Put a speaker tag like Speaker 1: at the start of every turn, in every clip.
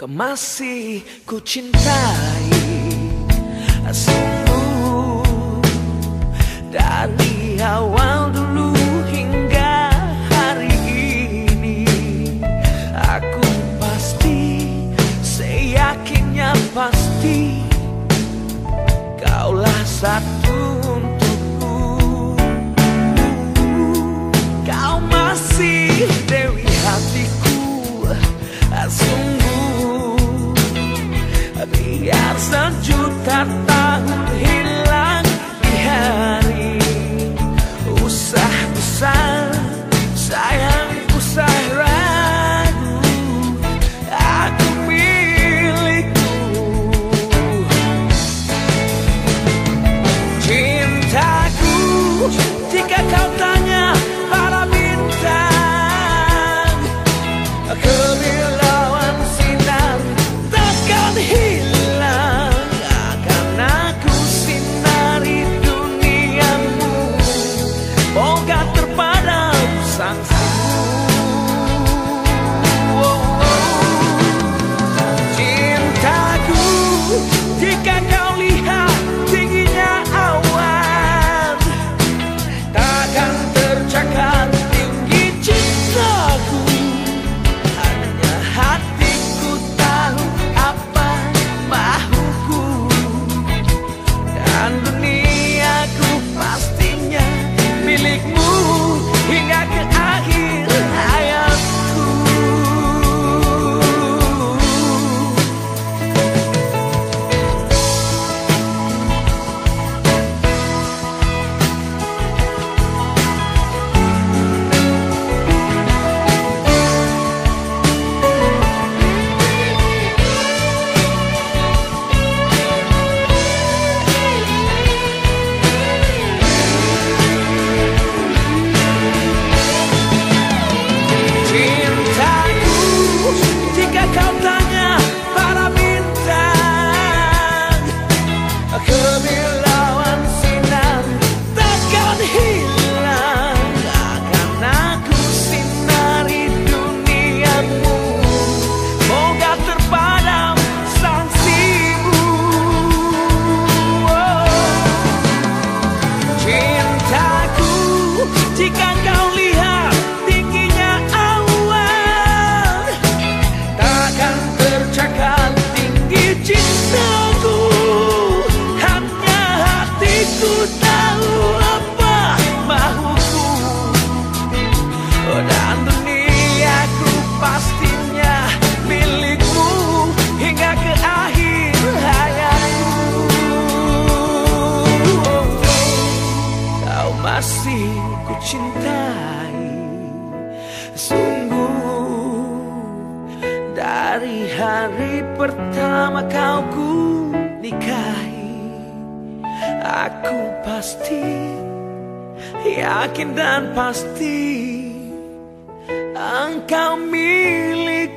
Speaker 1: Kau masih ku cintai sungguh. Dari awal dulu hingga hari ini, aku pasti, seyakinnya pasti, kaulah satu untukku. Kau masih dewi hatiku, sungguh. Biar sejuta tahun hilang di hari, usah besar sayangku, usah ragu, aku milikmu. Cintaku, jika kau tanya para bintang, kebilauan sinar takkan hilang, akan aku sinari duniamu, moga terpadam sangsimu. Cintaku, jika kau lihat tingginya awan, takkan tercakar tinggi cintaku. Hanya hatiku tahu apa mahuku, dan duniaku pastinya milikmu hingga ke akhir hayatku. Cintaku, jika kau tanya para bintang, kebilauan sinar takkan hilang, akan aku sinari duniamu, moga terpadam sangsimu. Cintaku, jika kau lihat tingginya awan, takkan tercakar tinggi cintaku. Hanya hatiku tahu apa mahuku, dan duniaku pastinya milikmu hingga ke akhir hayatku. Kau masih ku cintai sungguh. Dari hari pertama kau ku nikahi, aku pasti, yakin dan pasti, engkau milikku.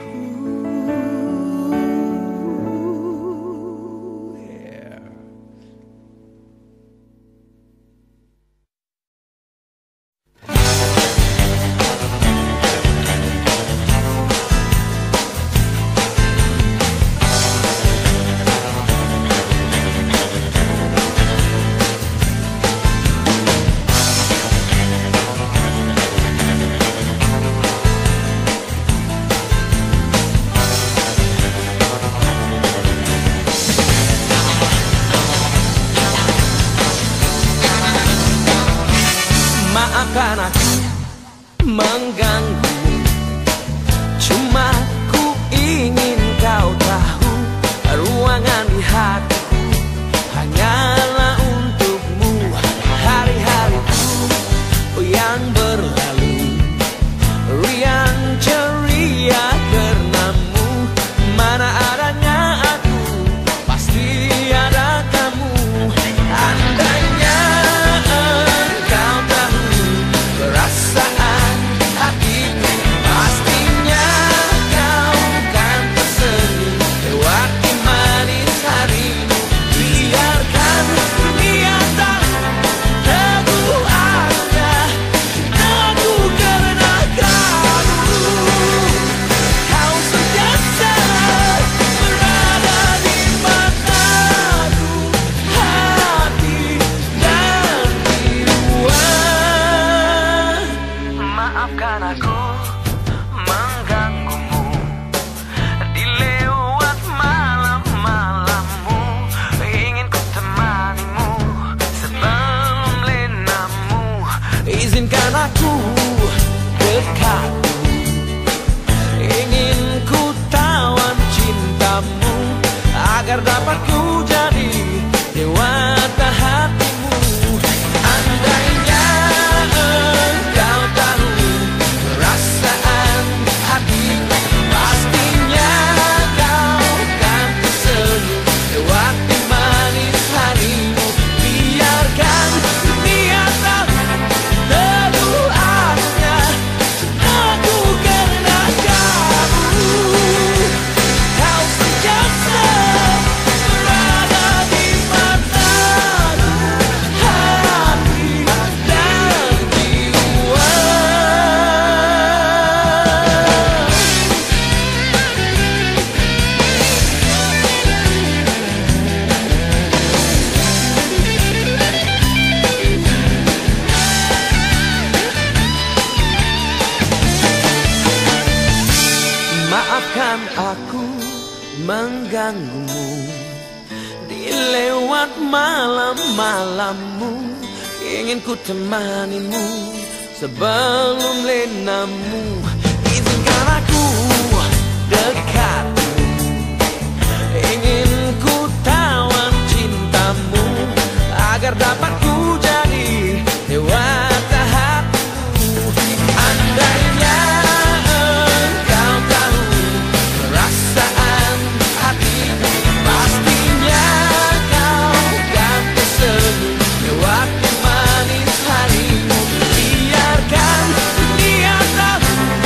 Speaker 1: Biarkan aku mengganggumu di lewat malam-malammu. Ingin ku temanimu sebelum lenamu. Izinkan aku dekatmu, ingin ku tawan cintamu agar dapat ku jadi dewata hatimu. Andainya engkau tahu perasaan hatiku, pastinya kau kan tersenyum lewat manis harimu. Biarkan dia tahu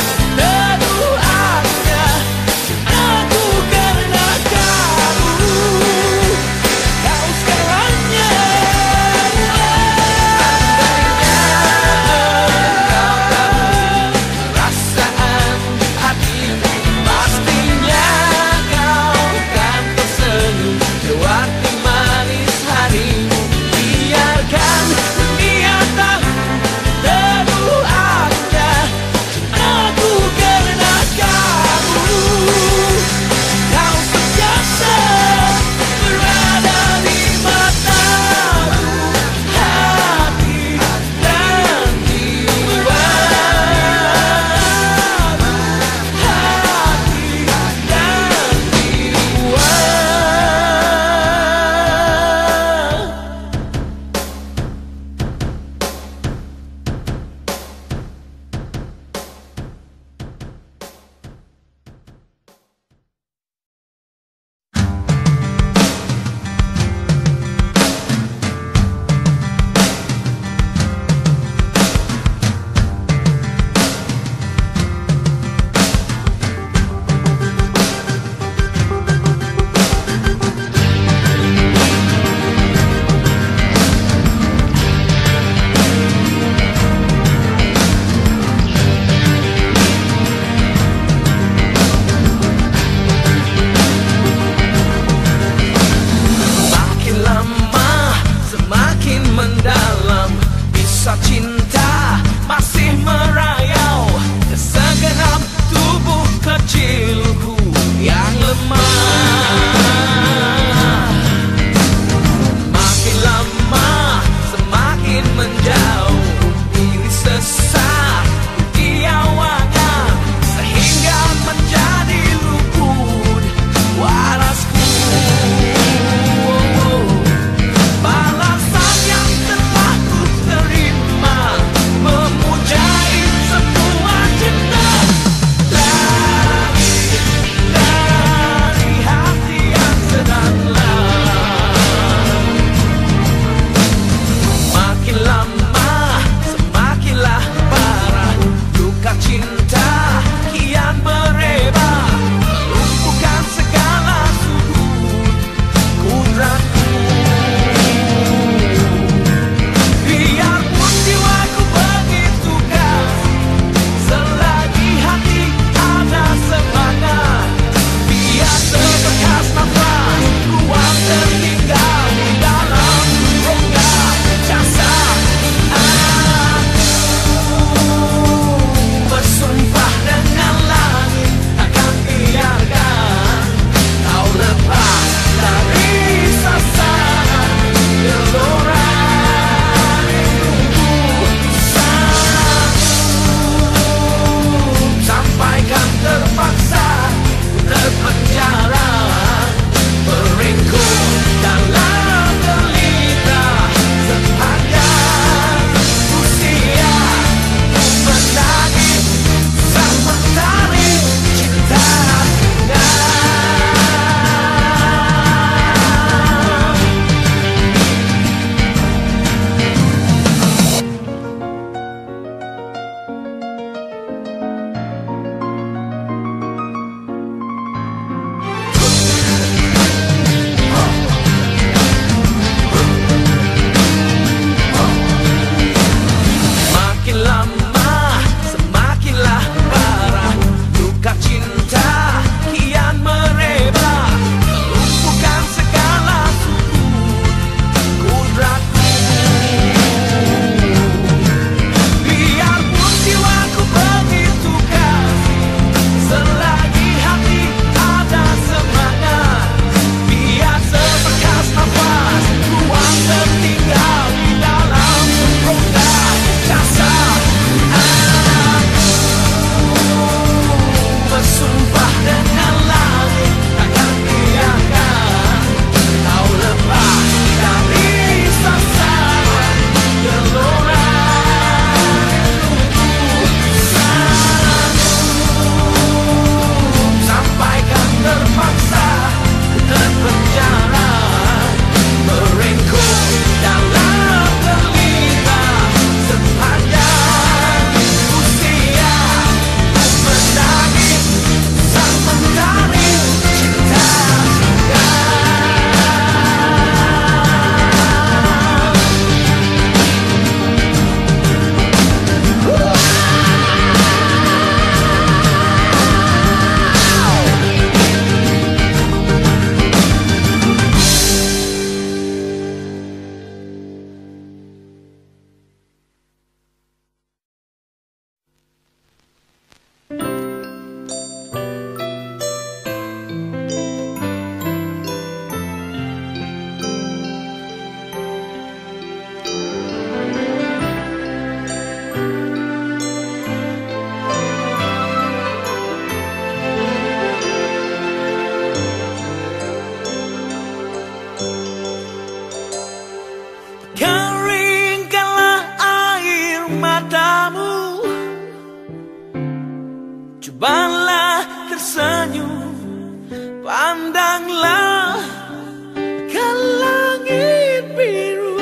Speaker 1: Pandanglah ke langit biru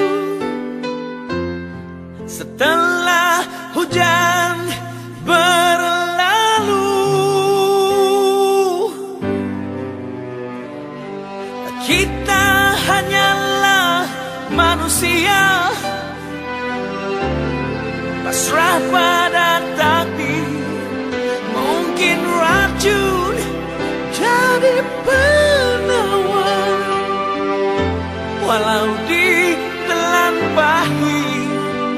Speaker 1: setelah hujan berlalu. Kita hanyalah manusia, pasrah pada takdir. Mungkin racun jadi penawar, walau ditelan pahit.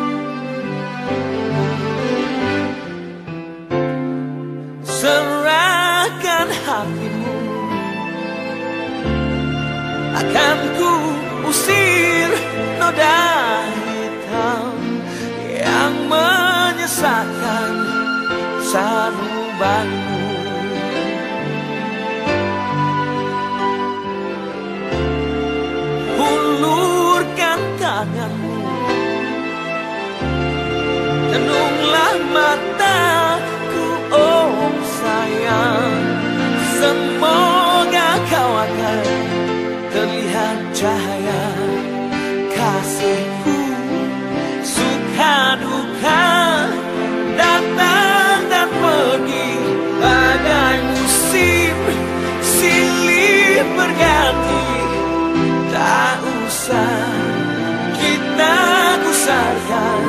Speaker 1: Serahkan hatimu, akan ku usir noda hitam yang menyesatkan sanubanmu. Hulurkan tanganmu, tenunglah mataku, oh sayang. Semoga kau akan terlihat cahaya kasihku. Suka duka datang dan pergi bagai musim silih berganti. Tak usah kita gusarkan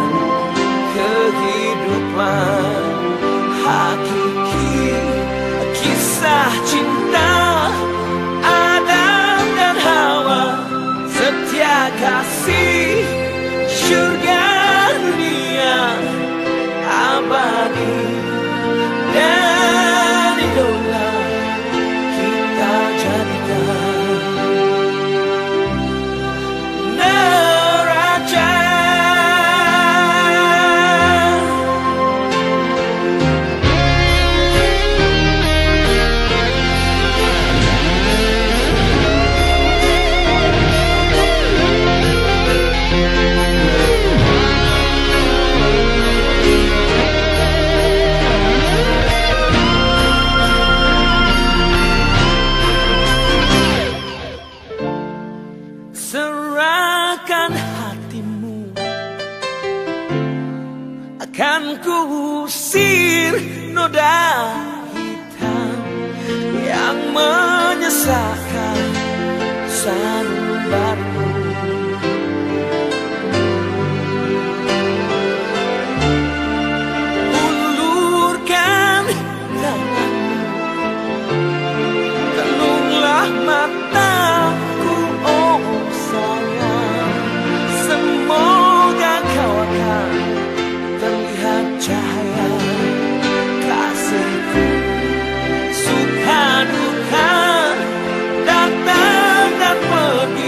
Speaker 1: kehidupan hakiki, kisah cinta Adam dan Hawa, setia kasih, surga dunia abadi, dan idola kita jadikan neraca. Serahkan hatimu, akan ku usir noda hitam yang menyesatkan sanubanmu. Ulurkan tanganmu, tenunglah mataku, oh sayang. Semoga kau akan terlihat cahaya kasihku. Suka duka datang dan pergi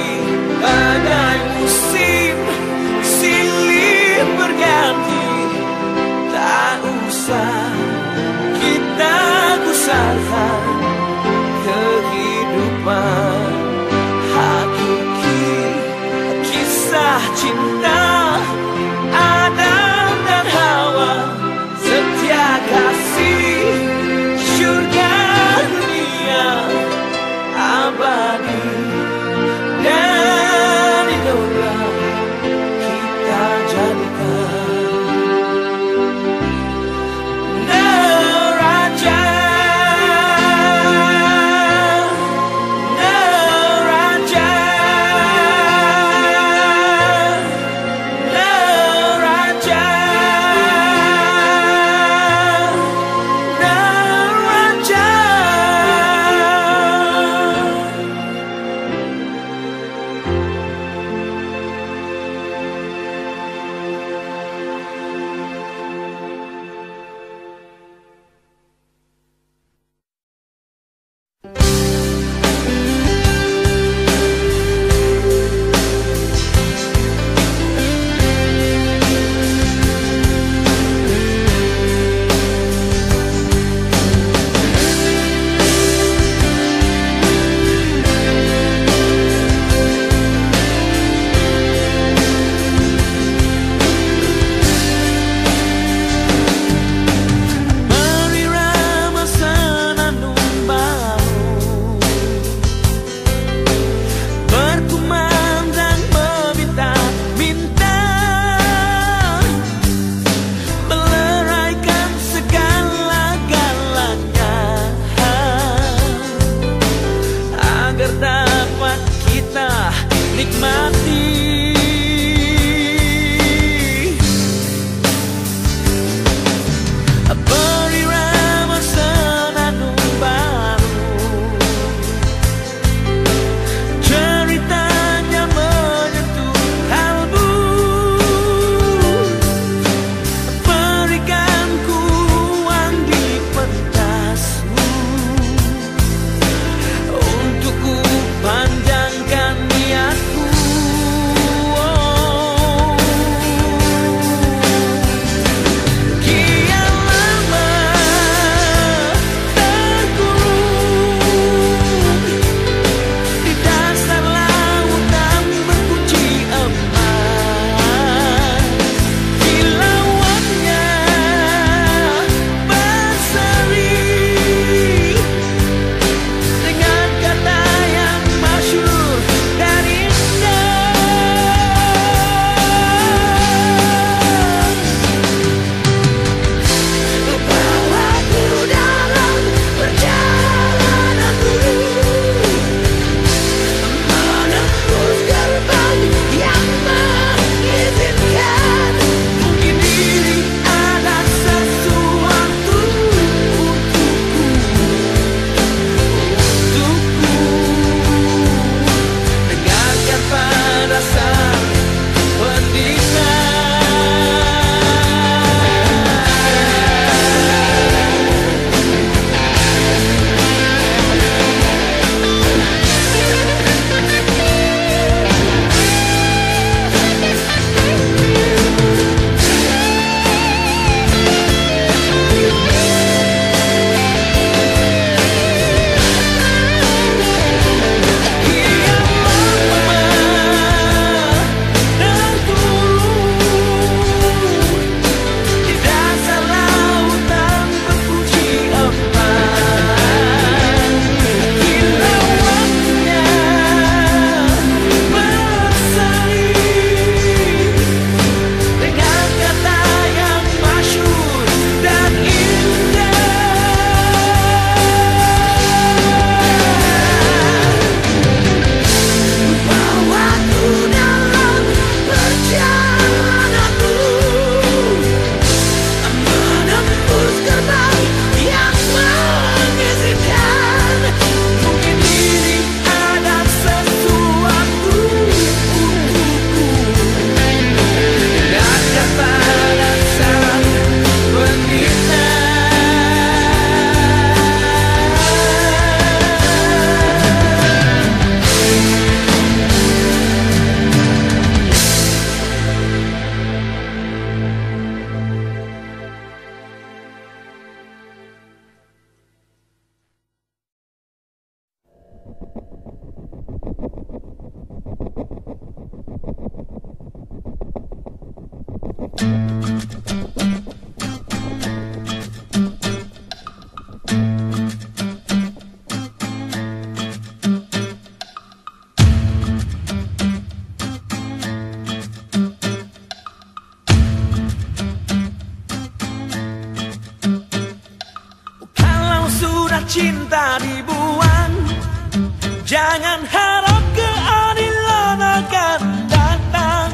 Speaker 1: Cinta dibuang, jangan harap keadilan akan datang.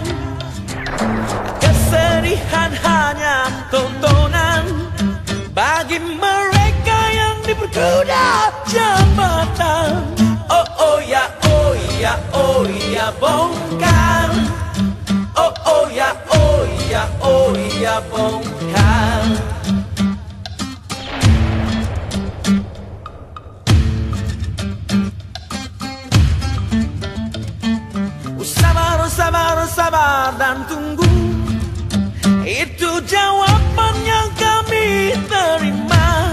Speaker 1: Kesedihan hanya tontonan bagi mereka yang diperkuda jabatan. Oh oh ya, oh ya, oh ya, bongkar. Oh oh ya, oh ya, oh ya, bongkar. Sabar dan tunggu, itu jawaban yang kami terima.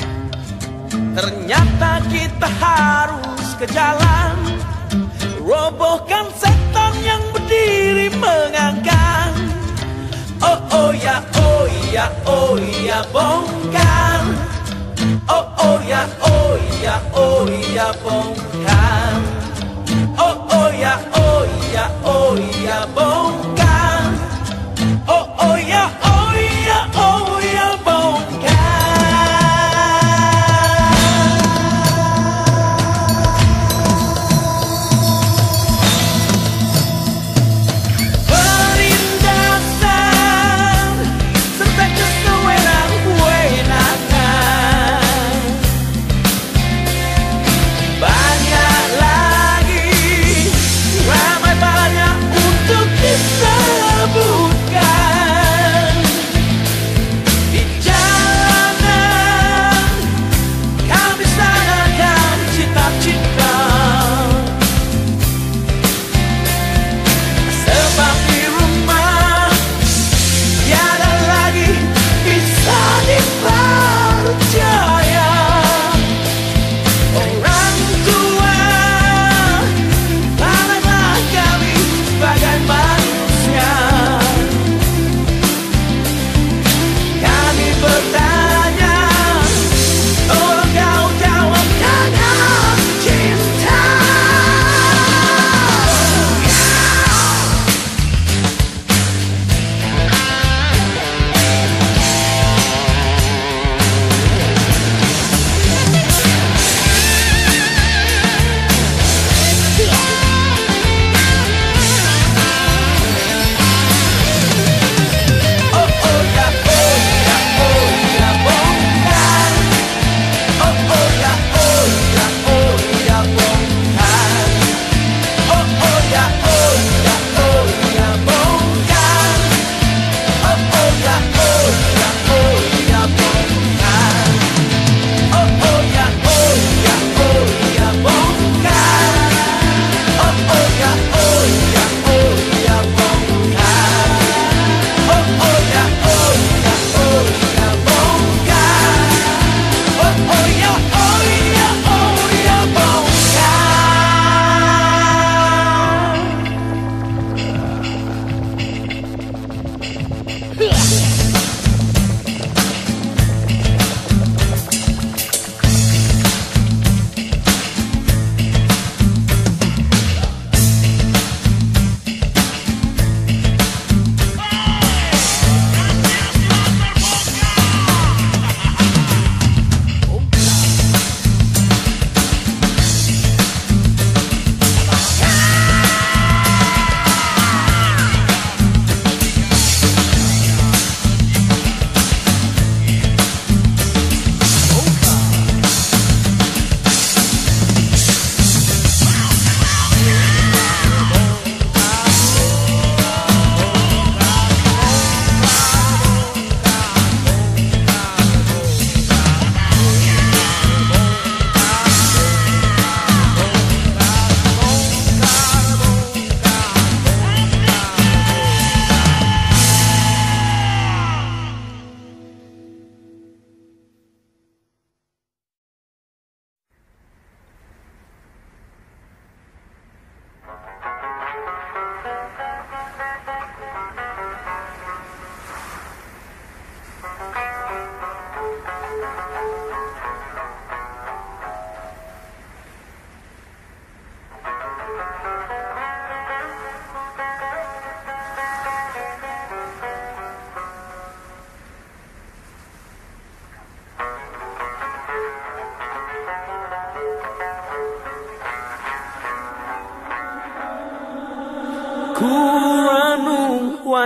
Speaker 1: Ternyata kita harus ke jalan, robohkan setan yang berdiri mengangkat. Oh oh ya, oh ya, oh ya, bongkar. Oh oh ya, oh ya, oh ya, bongkar. Oh oh ya, oh ya, oh ya, bongkar. Oh oh ya, oh ya, oh ya, bongkar. Penindasan serta kesewenang-wenangan banyak lagi, ramai banyak untuk kita.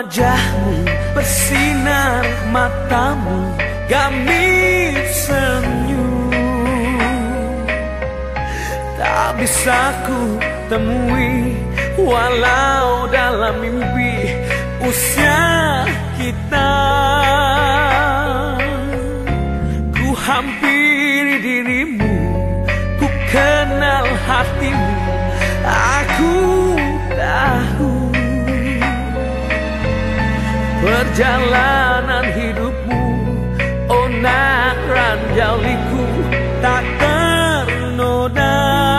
Speaker 1: wajahmu bersinar, matamu gambir senyum. Tak bisa ku temui walau dalam mimpi usia kita. Ku hampiri dirimu, ku kenal hatimu, aku tahu perjalanan hidupmu, oh nak ranjauliku tak ternoda.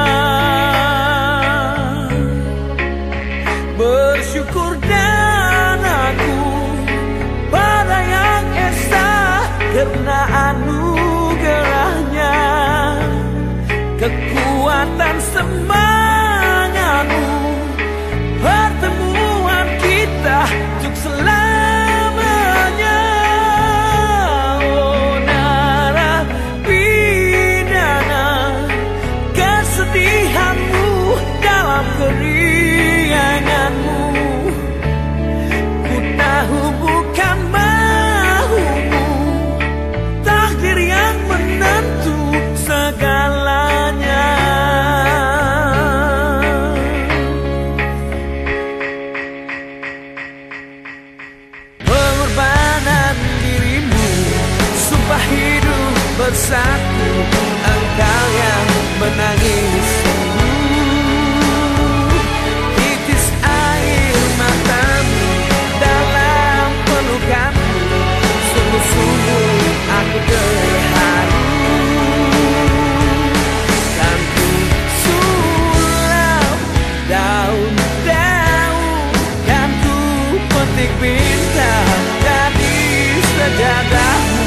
Speaker 1: Bersyukur dan aku pada Yang Esa karena anugerahnya, kekuatan semangatmu, pertemuan kita untuk selamanya. Oh narapidana, kesedihanmu dalam kerianganmu, ku tahu bukan mahumu, takdir yang menentu segalanya. Pengorbanan dirimu, sumpah hidup bersatu, engkau yang menangis. Titis air matamu dalam pelukanmu, sungguh-sungguh aku terharu. Kan ku sulap daun-daun, kan ku petik bintang dari sejadahmu.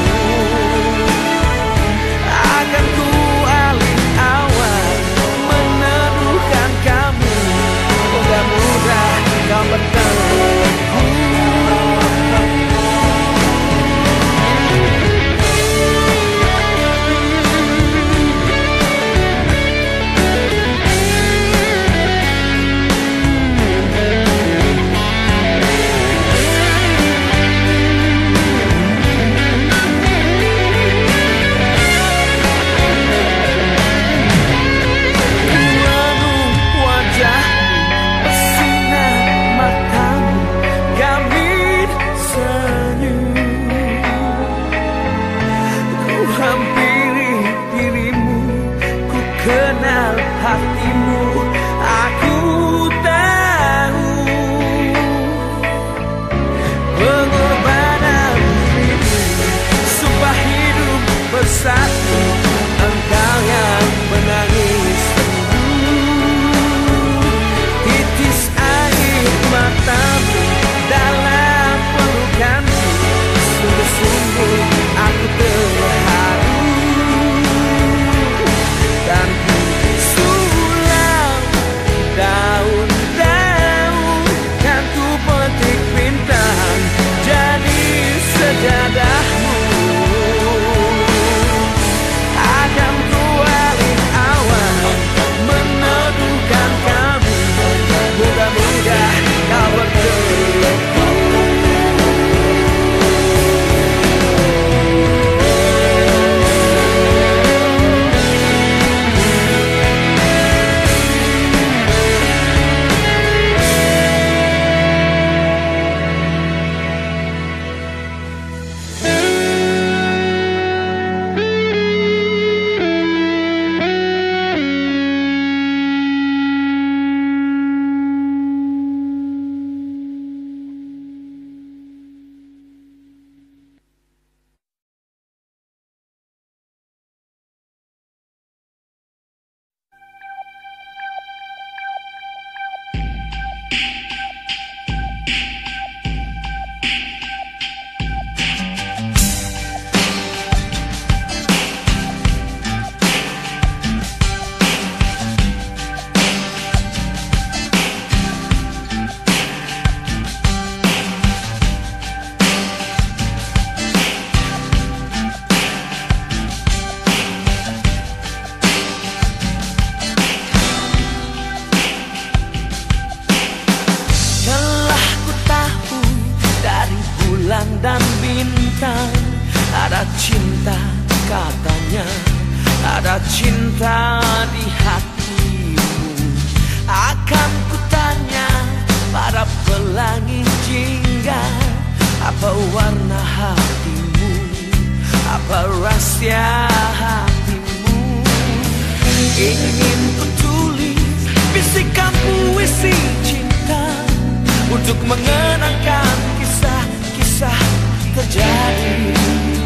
Speaker 1: Akan ku alih awan meneduhkan kamu, mudah-mudah kau bertemu. Kenal hatimu, aku tahu pengorbanan dirimu, sumpah hidup bersatu, engkau yang menangis. Titis air matamu dalam pelukanmu, sungguh-sungguh aku terharu. Dan ku sulam daun-daun, kan ku petik bintang jadi sejadahmu. mengenangkan kisah-kisah terjadi.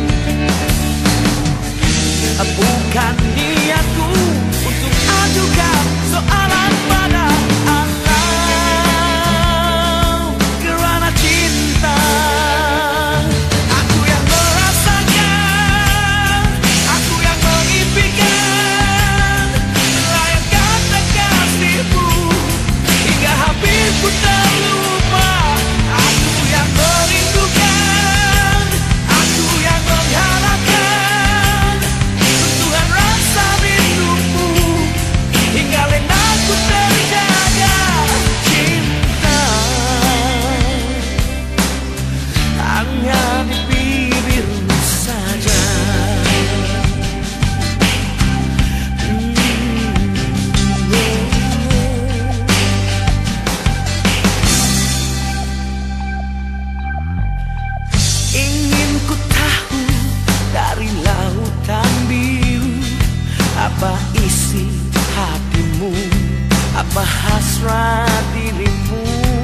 Speaker 1: Bukan niatku untuk ajukan soalan pada Allah, kerana cinta aku yang merasakan, aku yang mengimpikan melayangkan kasihmu hingga hampir ku terlupa. Aku yang merindukan, aku yang mengharapkan sentuhan rasa rindumu hingga lena ku terjaga. Cinta hanya di bibirmu saja. Ingin ku tahu dari lautan biru, apa isi hatimu, apa hasrat dirimu.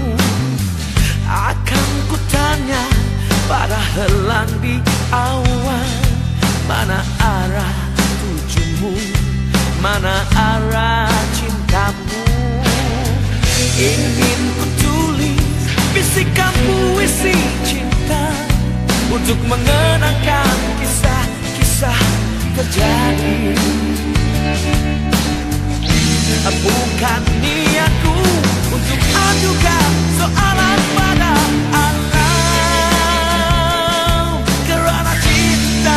Speaker 1: Akan ku tanya pada helang di awan, mana arah tujumu, mana arah cintamu. Ingin ku tulis bisikan puisi cinta untuk mengenangkan kisah-kisah terjadi. Bukan niatku untuk ajukan soalan pada Allah, kerana cinta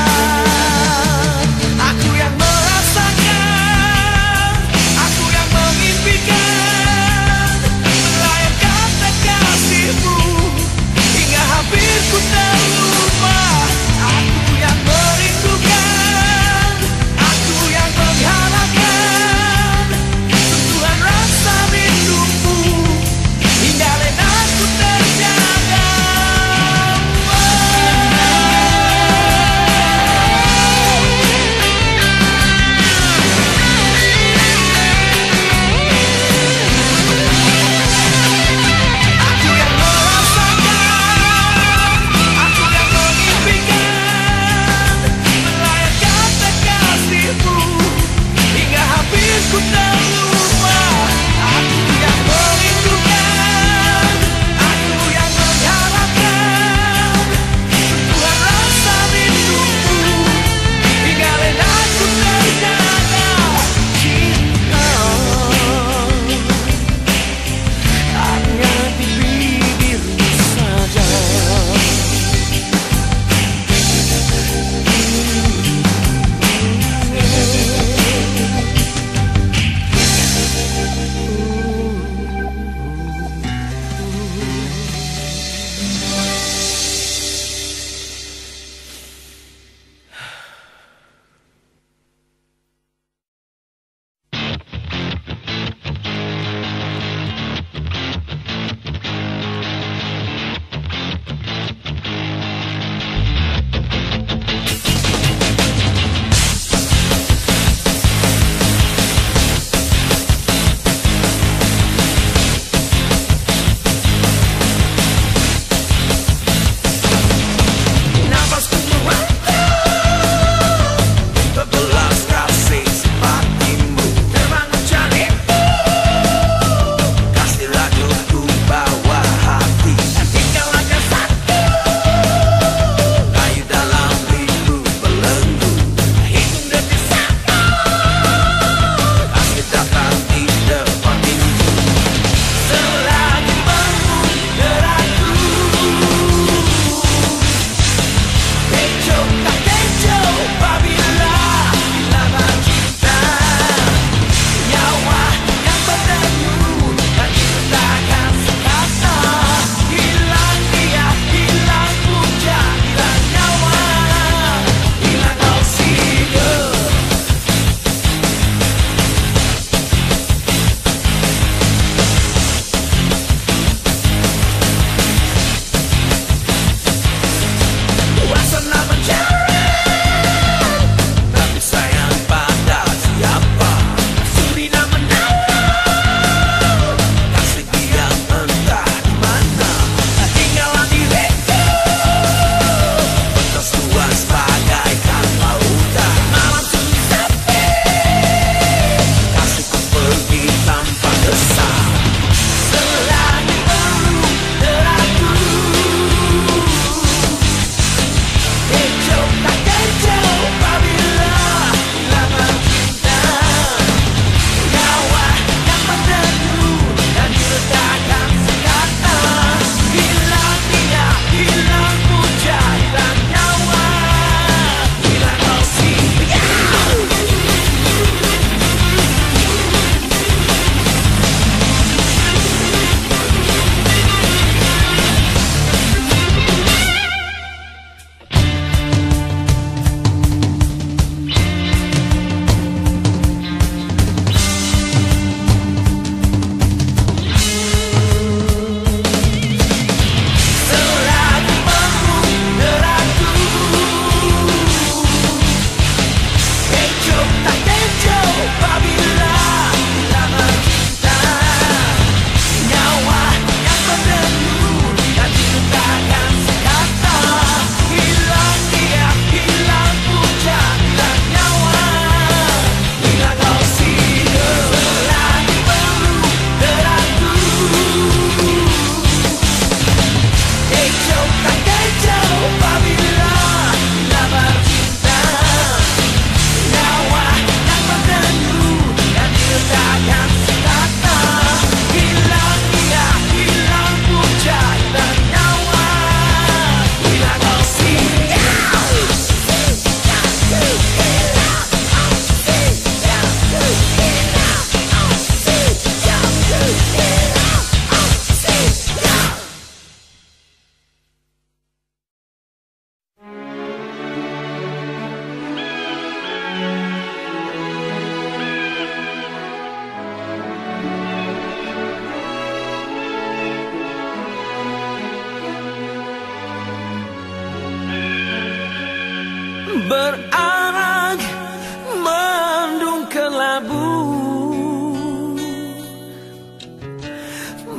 Speaker 1: aku yang merasakan, aku yang mengimpikan melayangkan kasihmu hingga hampir ku terlupa. Aku yang merindukan, aku yang mengharapkan sentuhan rasa rindumu hingga lena ku terjaga.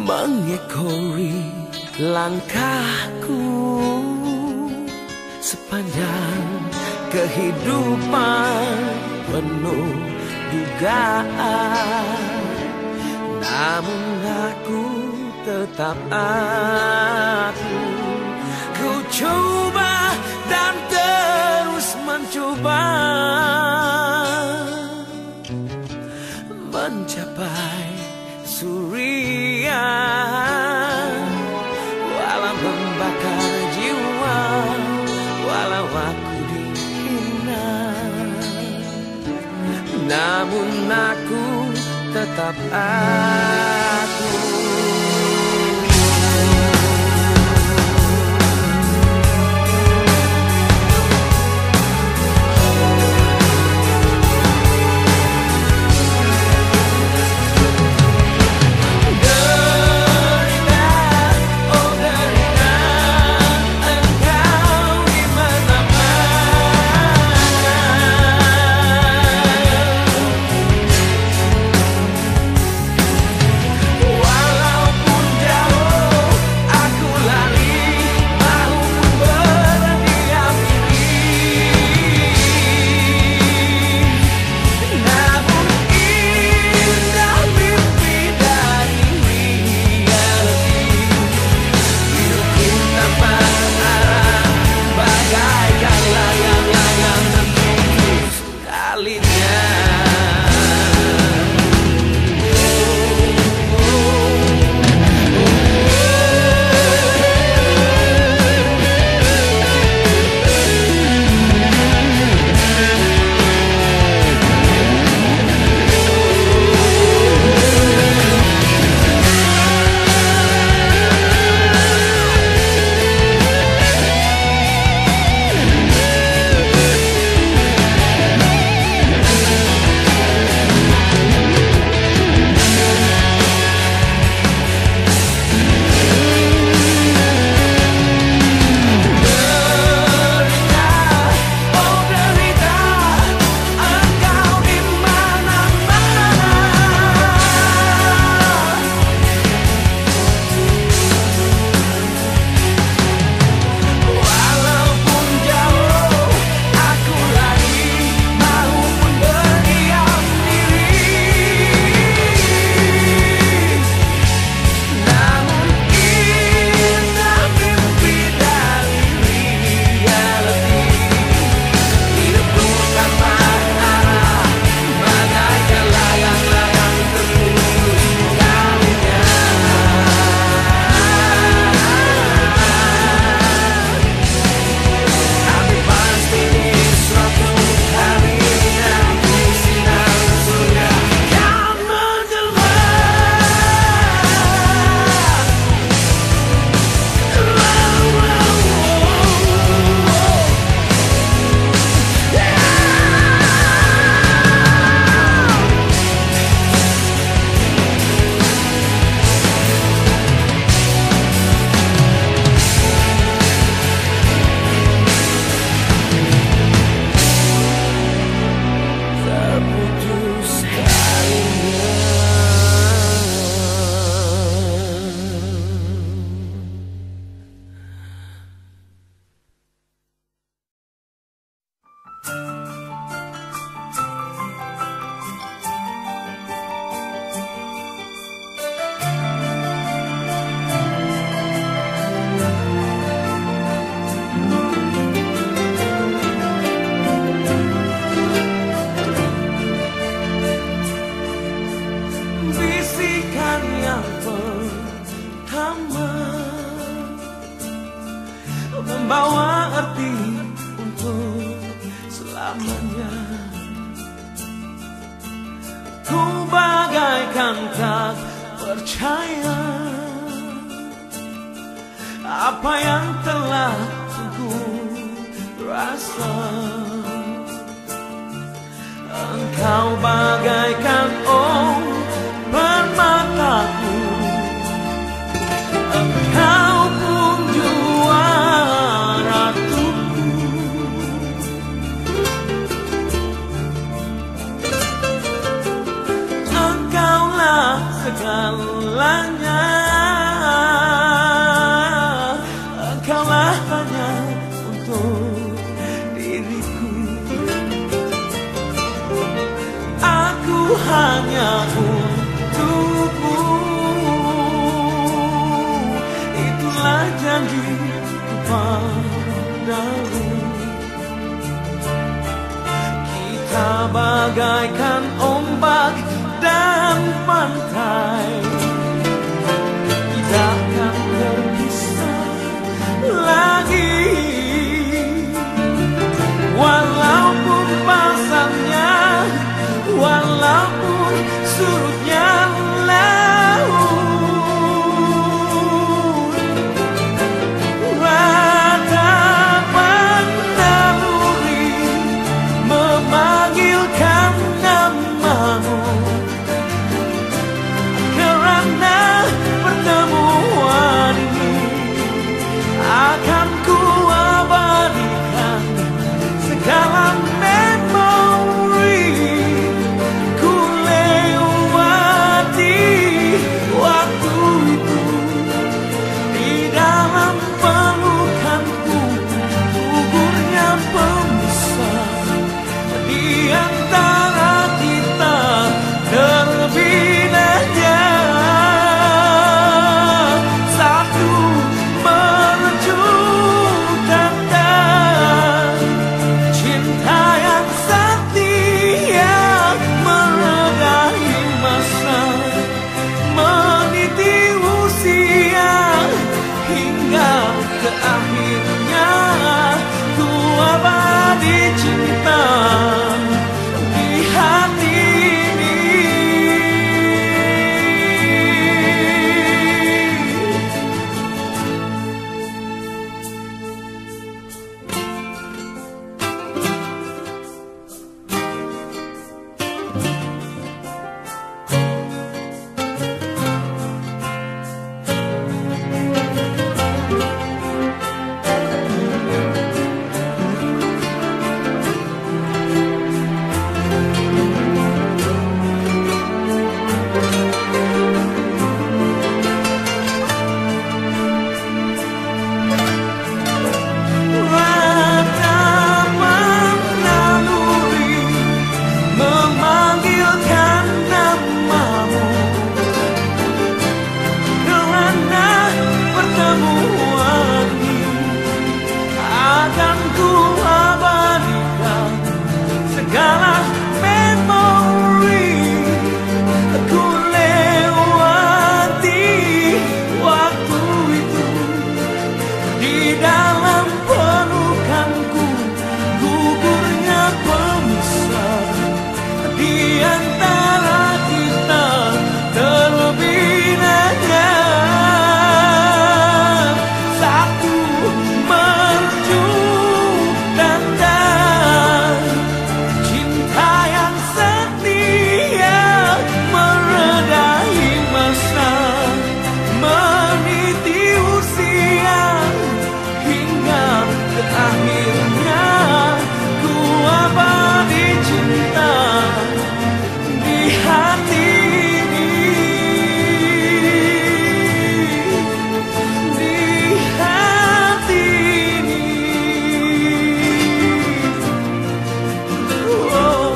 Speaker 1: mengekori langkahku sepanjang kehidupan penuh dugaan, namun aku tetap aku. Ku coba dan terus mencoba mencapai surya, walau membakar jiwa, walau aku dihina, namun aku tetap aku.
Speaker 2: membawa arti untuk selamanya. Ku bagaikan tak percaya apa yang telah ku rasa. Engkau bagaikan permataku, engkau pun jua ratuku. Engkaulah segalanya. bagaikan ombak dan pantai, tidak akan terpisah lagi. Walaupun pasangnya, walaupun surutnya laut, ratapan naluri memanggilkan namamu. Kerana pertemuan ini akan ku abadikan segala memori. Ku lewati waktu itu di dalam pelukanku, gugurnya pemisah di antara kita terbinanya satu mercu tanda cinta yang setia, meredahi masa, meniti usia hingga ke akhirnya ku abadi cinta di hati ini. Ratapan naluri memanggilkan namamu. Kerana pertemuan ini akan ku abadikan segala memori. Ku lewati waktu itu di dalam pelukanku, gugurnya pemisah di antara kita terbinanya satu mercu tanda cinta yang setia, meredahi masa, meniti usia hingga ke akhirnya ku abadi cinta di hati ini, di hati ini. Oh.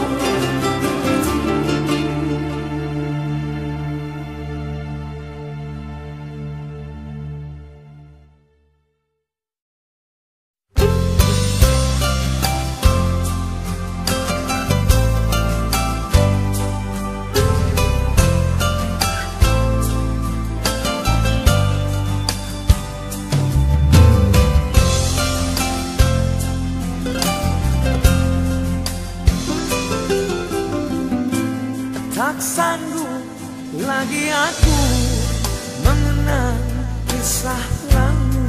Speaker 2: Tak sanggup lagi aku mengenang kisah lalu,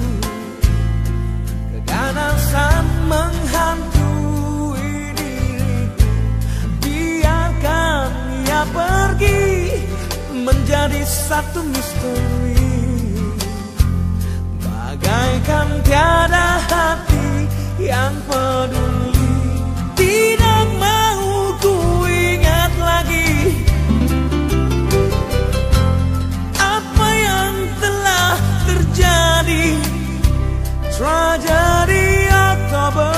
Speaker 2: keganasan menghantui diriku. Biarkan ia pergi menjadi satu misteri, bagaikan tiada hati yang peduli. Tidak mau ku ingat lagi apa yang telah terjadi, tragedi Oktober.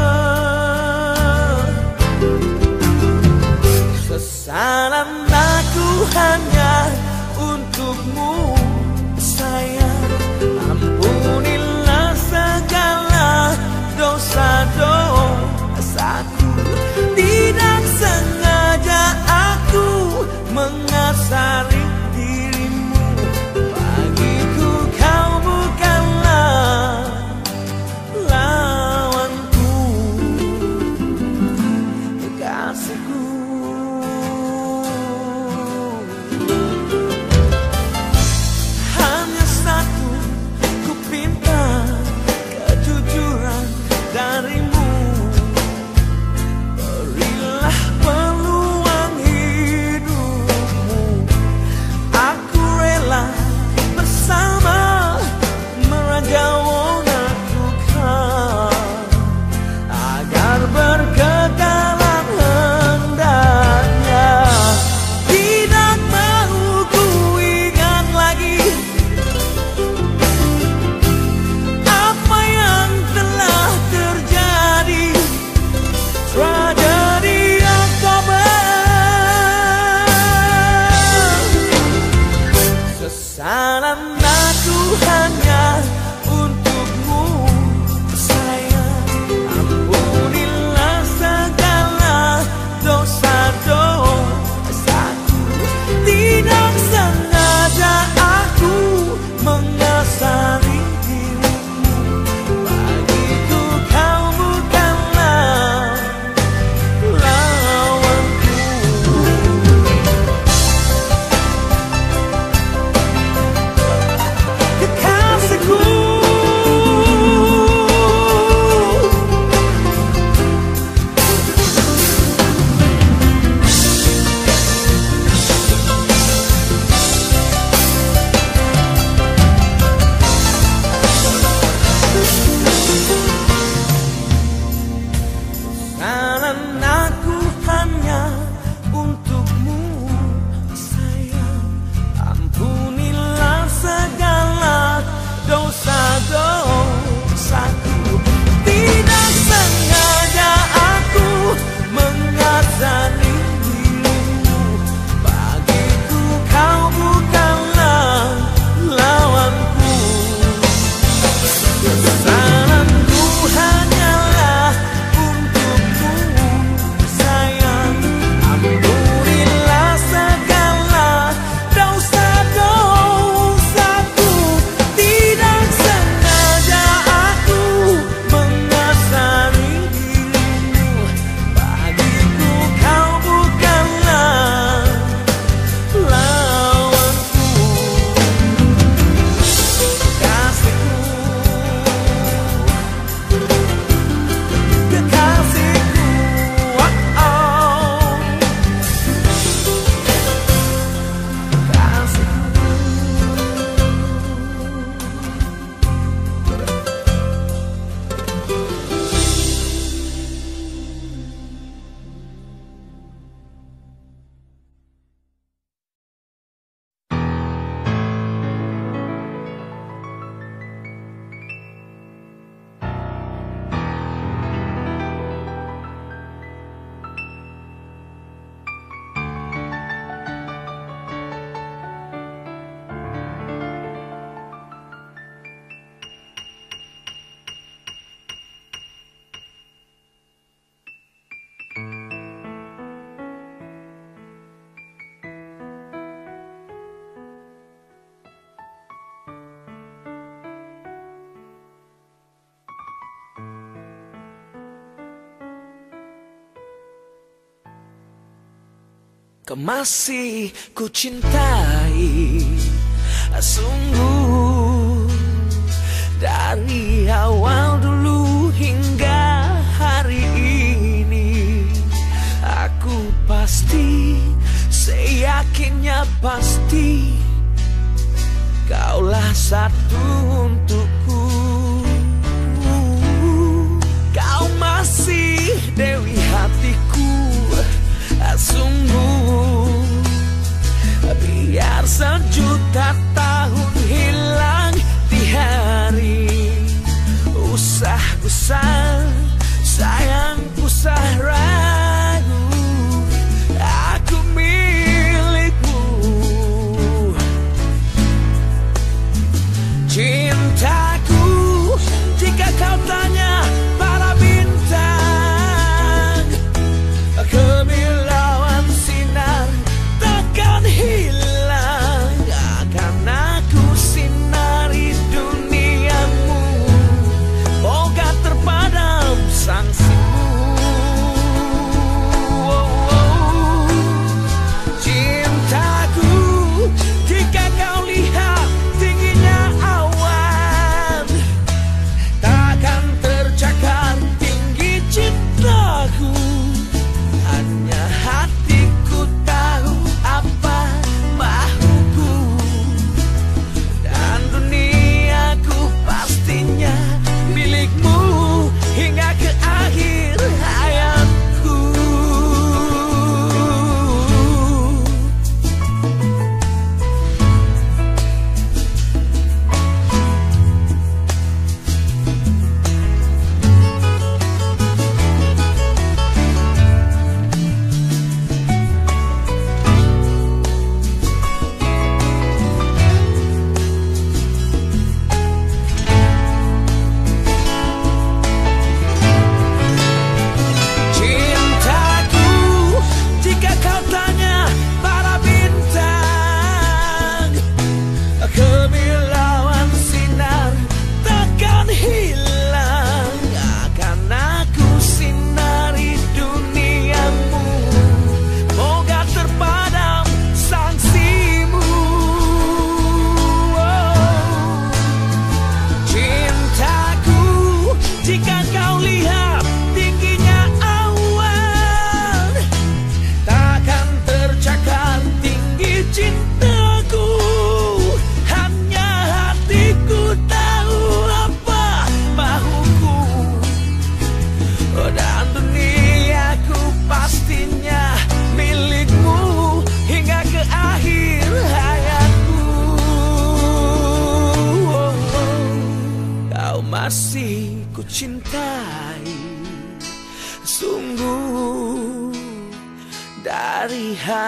Speaker 2: Sesalan aku hanya untukmu sayang, ampunilah segala dosa-dosaku. Tidak sengaja Kesanan aku hanya untukmu sayang. Ampunilah segala dosa-dosaku. Tidak sengaja aku mengasari dirimu. Bagiku kau bukanlah lawanku. Kekasihku, saran aku hanya untukmu sayang. Ampunilah segala dosa-dosaku. Tidak sengaja aku mengasani dirimu. Bagiku kau bukanlah lawanku. Saranku hanyalah untukmu sayang. Ampunilah segala dosa-dosaku. Tidak sengaja aku mengasari dirimu. Bagiku kau bukanlah lawanku. Kekasihku, kekasihku, oh, oh. Kekasihku. Kau masih ku cintai sungguh. Dari awal dulu hingga hari ini, aku pasti, seyakinnya pasti, kaulah satu untukku. Kau masih dewi hatiku, sungguh. Biar sejuta tahun hilang di hari, usah-usah sayangku usah ragu, aku milikmu. Cintaku, jika kau tanya para bintang, kemilauan sinar takkan hilang. Akan aku sinari duniamu, moga terpadam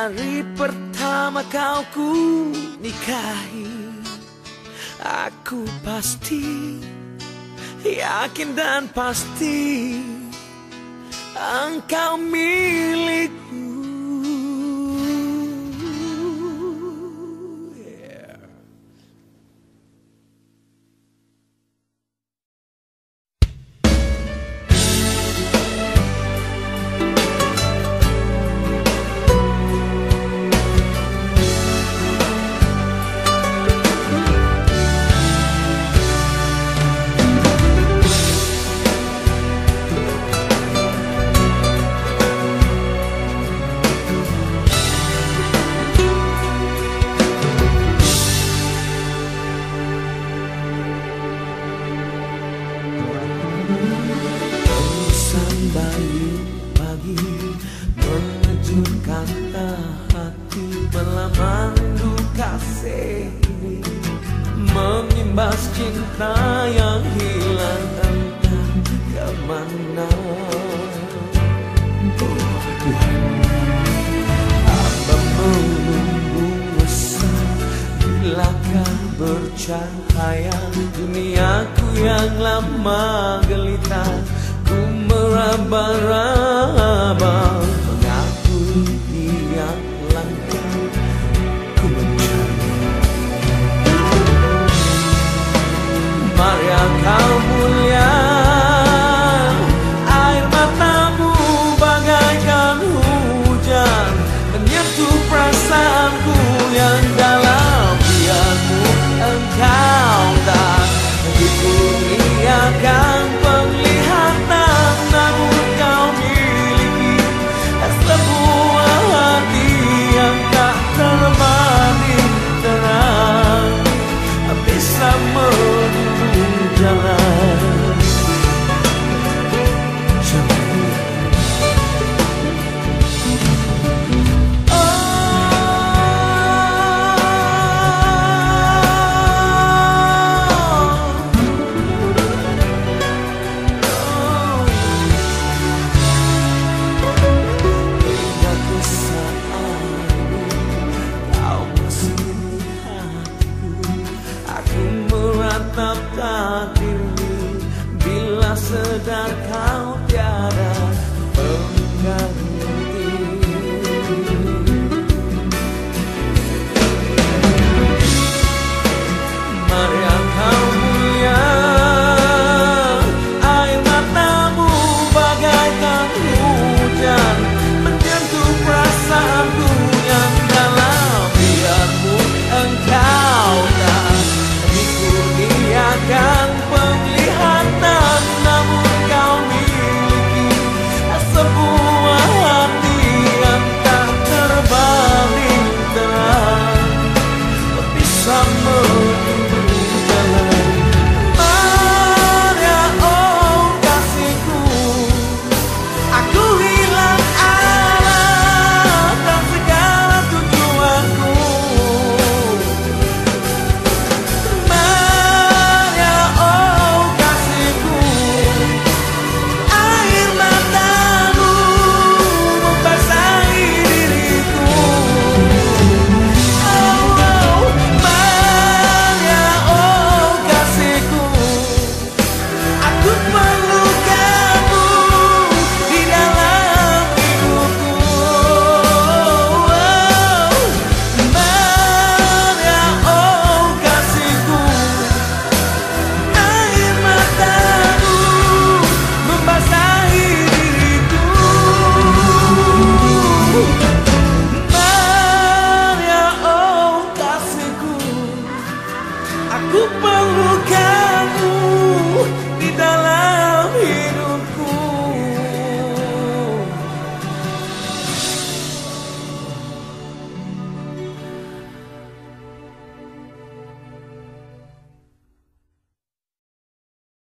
Speaker 2: hari pertama kau ku nikahi, aku pasti, yakin dan pasti engkau milikku. Mengejutkan hati, melamar rindu kasih ini, mengimbas cinta yang hilang entah kemana. Hamba menunggu mesra, bilakah bercahaya duniaku yang lama gelita. Ku meraba-raba mengakui tiap langkah ku mencari. Maria kau mulia, air matamu bagaikan hujan menyentuh perasaanku yang dalam. Biarmu engkau tak dikurniakan penglihatan, namun kau miliki sebuah hati yang tak terbanding terang, bisa menuju jalan. Takdirmu bila sedar kau tiada pengganti. Maria kau mulia, air matamu bagaikan hujan menyentuh perasaanku yang dalam. Biarmu engkau tak dikurniakan penglihatan, namun kau miliki sebuah hati yang tak terbanding terang, bisa menuju jalan. Maria, oh kasihku, aku hilang arah dan segala tujuanku. Aku perlukan